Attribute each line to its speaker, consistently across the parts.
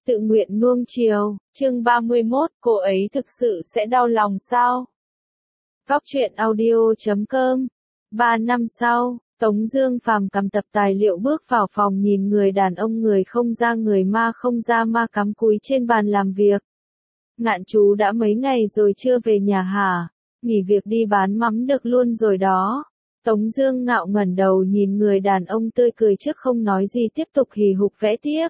Speaker 1: Tự nguyện nuông chiều, chương 31, cô ấy thực sự sẽ đau lòng sao? Góc truyện audio.com 3 năm sau, Tống Dương Phàm cầm tập tài liệu bước vào phòng nhìn người đàn ông người không ra người ma không ra ma cắm cúi trên bàn làm việc. Ngạn chú đã mấy ngày rồi chưa về nhà hả? Nghỉ việc đi bán mắm được luôn rồi đó. Tống Dương ngạo ngẩng đầu nhìn người đàn ông tươi cười trước không nói gì tiếp tục hì hục vẽ tiếp.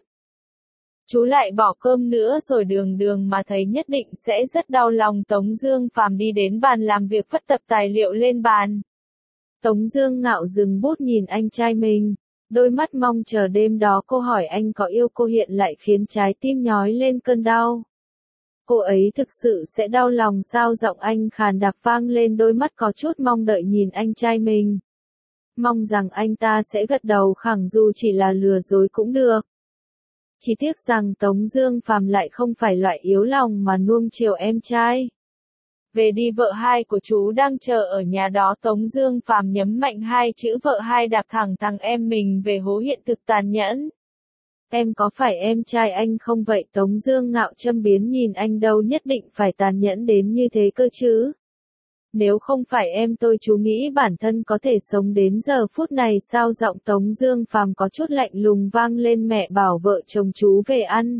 Speaker 1: Chú lại bỏ cơm nữa rồi đường mà thấy nhất định sẽ rất đau lòng. Tống Dương Phàm đi đến bàn làm việc phất tập tài liệu lên bàn. Tống Dương ngạo dừng bút nhìn anh trai mình, đôi mắt mong chờ đêm đó cô hỏi anh có yêu cô hiện lại khiến trái tim nhói lên cơn đau. Cô ấy thực sự sẽ đau lòng sao? Giọng anh khàn đặc vang lên, đôi mắt có chút mong đợi nhìn anh trai mình. Mong rằng anh ta sẽ gật đầu khẳng dù chỉ là lừa dối cũng được. Chỉ tiếc rằng Tống Dương Phàm lại không phải loại yếu lòng mà nuông chiều em trai. Về đi, vợ hai của chú đang chờ ở nhà đó. Tống Dương Phàm nhấn mạnh hai chữ vợ hai, đạp thẳng thằng em mình về hố hiện thực tàn nhẫn. Em có phải em trai anh không vậy? Tống Dương ngạo châm biếm nhìn anh, đâu nhất định phải tàn nhẫn đến như thế cơ chứ. Nếu không phải em tôi chú nghĩ bản thân có thể sống đến giờ phút này sao? Giọng Tống Dương Phàm có chút lạnh lùng vang lên. Mẹ bảo vợ chồng chú về ăn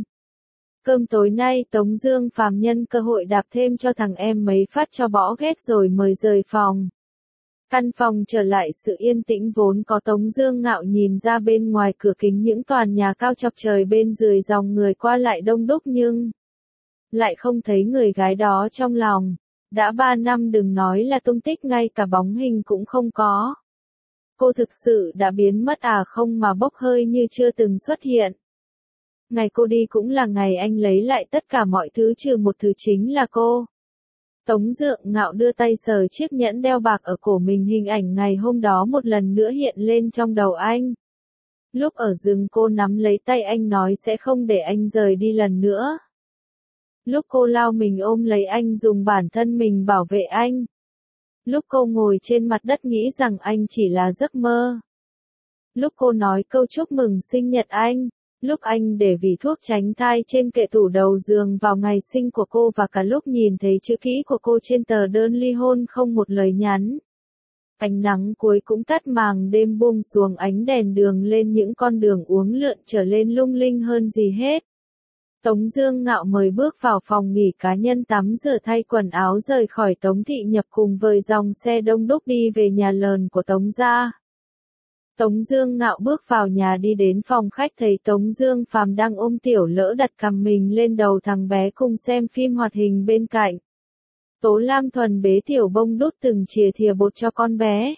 Speaker 1: cơm tối nay. Tống Dương Phàm nhân cơ hội đạp thêm cho thằng em mấy phát cho bỏ ghét rồi mời rời phòng. Căn phòng trở lại sự yên tĩnh vốn có. Tống Dương ngạo nhìn ra bên ngoài cửa kính những tòa nhà cao chọc trời bên dưới, dòng người qua lại đông đúc nhưng lại không thấy người gái đó trong lòng. Đã 3 năm đừng nói là tung tích, ngay cả bóng hình cũng không có. Cô thực sự đã biến mất à? Không, mà bốc hơi như chưa từng xuất hiện. Ngày cô đi cũng là ngày anh lấy lại tất cả mọi thứ trừ một thứ, chính là cô. Tống Dương ngạo đưa tay sờ chiếc nhẫn đeo bạc ở cổ mình, hình ảnh ngày hôm đó một lần nữa hiện lên trong đầu anh. Lúc ở rừng cô nắm lấy tay anh nói sẽ không để anh rời đi lần nữa. Lúc cô lao mình ôm lấy anh dùng bản thân mình bảo vệ anh. Lúc cô ngồi trên mặt đất nghĩ rằng anh chỉ là giấc mơ. Lúc cô nói câu chúc mừng sinh nhật anh. Lúc anh để vỉ thuốc tránh thai trên kệ tủ đầu giường vào ngày sinh của cô, và cả lúc nhìn thấy chữ ký của cô trên tờ đơn ly hôn không một lời nhắn. Ánh nắng cuối cũng tắt, màng đêm buông xuống, ánh đèn đường lên những con đường uốn lượn trở lên lung linh hơn gì hết. Tống Dương ngạo mời bước vào phòng nghỉ cá nhân, tắm rửa thay quần áo rời khỏi Tống Thị Nhập cùng với dòng xe đông đúc đi về nhà lờn của Tống gia. Tống Dương ngạo bước vào nhà đi đến phòng khách thấy Tống Dương Phàm đang ôm Tiểu Lỡ đặt cằm mình lên đầu thằng bé cùng xem phim hoạt hình bên cạnh. Tố Lam Thuần bế Tiểu Bông đút từng thìa bột cho con bé.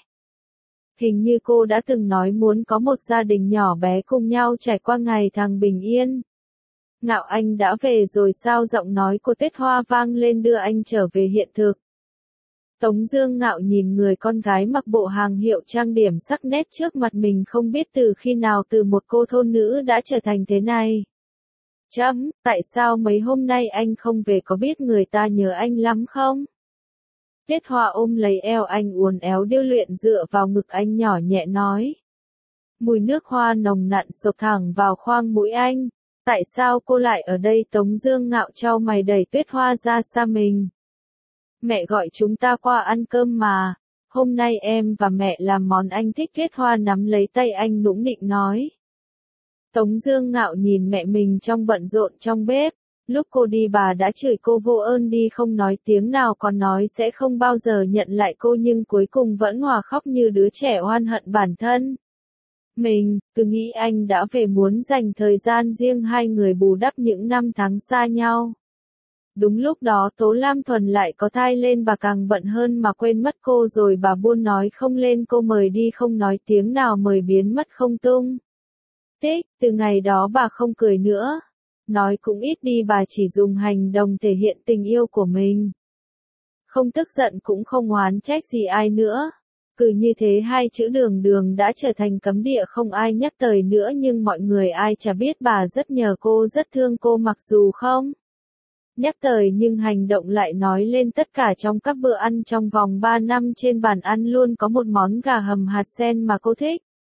Speaker 1: Hình như cô đã từng nói muốn có một gia đình nhỏ bé cùng nhau trải qua ngày tháng bình yên. Ngạo, anh đã về rồi sao? Giọng nói cô Tuyết Hoa vang lên đưa anh trở về hiện thực. Tống Dương ngạo nhìn người con gái mặc bộ hàng hiệu trang điểm sắc nét trước mặt mình, không biết từ khi nào từ một cô thôn nữ đã trở thành thế này. Tại sao mấy hôm nay anh không về, có biết người ta nhớ anh lắm không? Tuyết Hoa ôm lấy eo anh uốn éo điêu luyện dựa vào ngực anh nhỏ nhẹ nói. Mùi nước hoa nồng nặn xộc thẳng vào khoang mũi anh. Tại sao cô lại ở đây? Tống Dương ngạo chau mày đẩy Tuyết Hoa ra xa mình. Mẹ gọi chúng ta qua ăn cơm mà. Hôm nay em và mẹ làm món anh thích. Tuyết Hoa nắm lấy tay anh nũng nịnh nói. Tống Dương ngạo nhìn mẹ mình trong bận rộn trong bếp. Lúc cô đi bà đã chửi cô vô ơn đi không nói tiếng nào, còn nói sẽ không bao giờ nhận lại cô, nhưng cuối cùng vẫn hòa khóc như đứa trẻ oan hận bản thân. Mình cứ nghĩ anh đã về muốn dành thời gian riêng hai người bù đắp những năm tháng xa nhau. Đúng lúc đó Tố Lam Thuần lại có thai lên, bà càng bận hơn mà quên mất cô rồi, bà buôn nói không lên cô mời đi không nói tiếng nào, mời biến mất không tung tích. Từ ngày đó bà không cười nữa, nói cũng ít đi, bà chỉ dùng hành động thể hiện tình yêu của mình. Không tức giận cũng không oán trách gì ai nữa. Cứ như thế hai chữ đường đã trở thành cấm địa, không ai nhắc tới nữa, nhưng mọi người ai chả biết bà rất nhớ cô, rất thương cô, mặc dù không nhắc tới nhưng hành động lại nói lên tất cả. Trong các bữa ăn trong vòng 3 năm trên bàn ăn luôn có một món gà hầm hạt sen mà cô thích.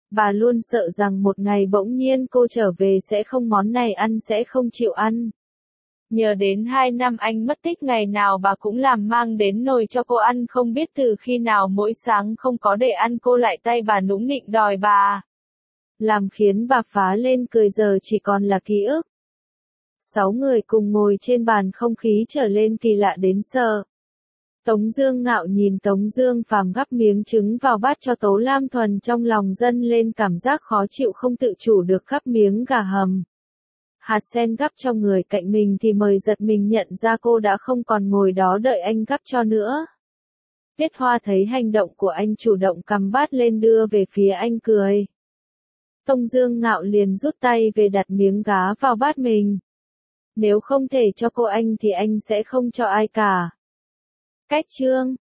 Speaker 1: Bà luôn sợ rằng một ngày bỗng nhiên cô trở về sẽ không món này ăn, sẽ không chịu ăn. Nhờ đến 2 năm anh mất tích, ngày nào bà cũng làm mang đến nồi cho cô ăn, không biết từ khi nào mỗi sáng không có để ăn cô lại tay bà nũng nịnh đòi bà. Làm khiến bà phá lên cười, giờ chỉ còn là ký ức. 6 người cùng ngồi trên bàn, không khí trở lên kỳ lạ đến sợ. Tống Dương Ngạo nhìn Tống Dương Phàm gắp miếng trứng vào bát cho Tố Lam Thuần, trong lòng dâng lên cảm giác khó chịu, không tự chủ được gắp miếng gà hầm. Hạt sen gắp cho người cạnh mình thì Mời giật mình nhận ra cô đã không còn ngồi đó đợi anh gắp cho nữa. Tiết Hoa thấy hành động của anh, chủ động cầm bát lên đưa về phía anh, cười. Tống Dương Ngạo liền rút tay về đặt miếng gá vào bát mình. Nếu không thể cho cô anh thì anh sẽ không cho ai cả. Cách chương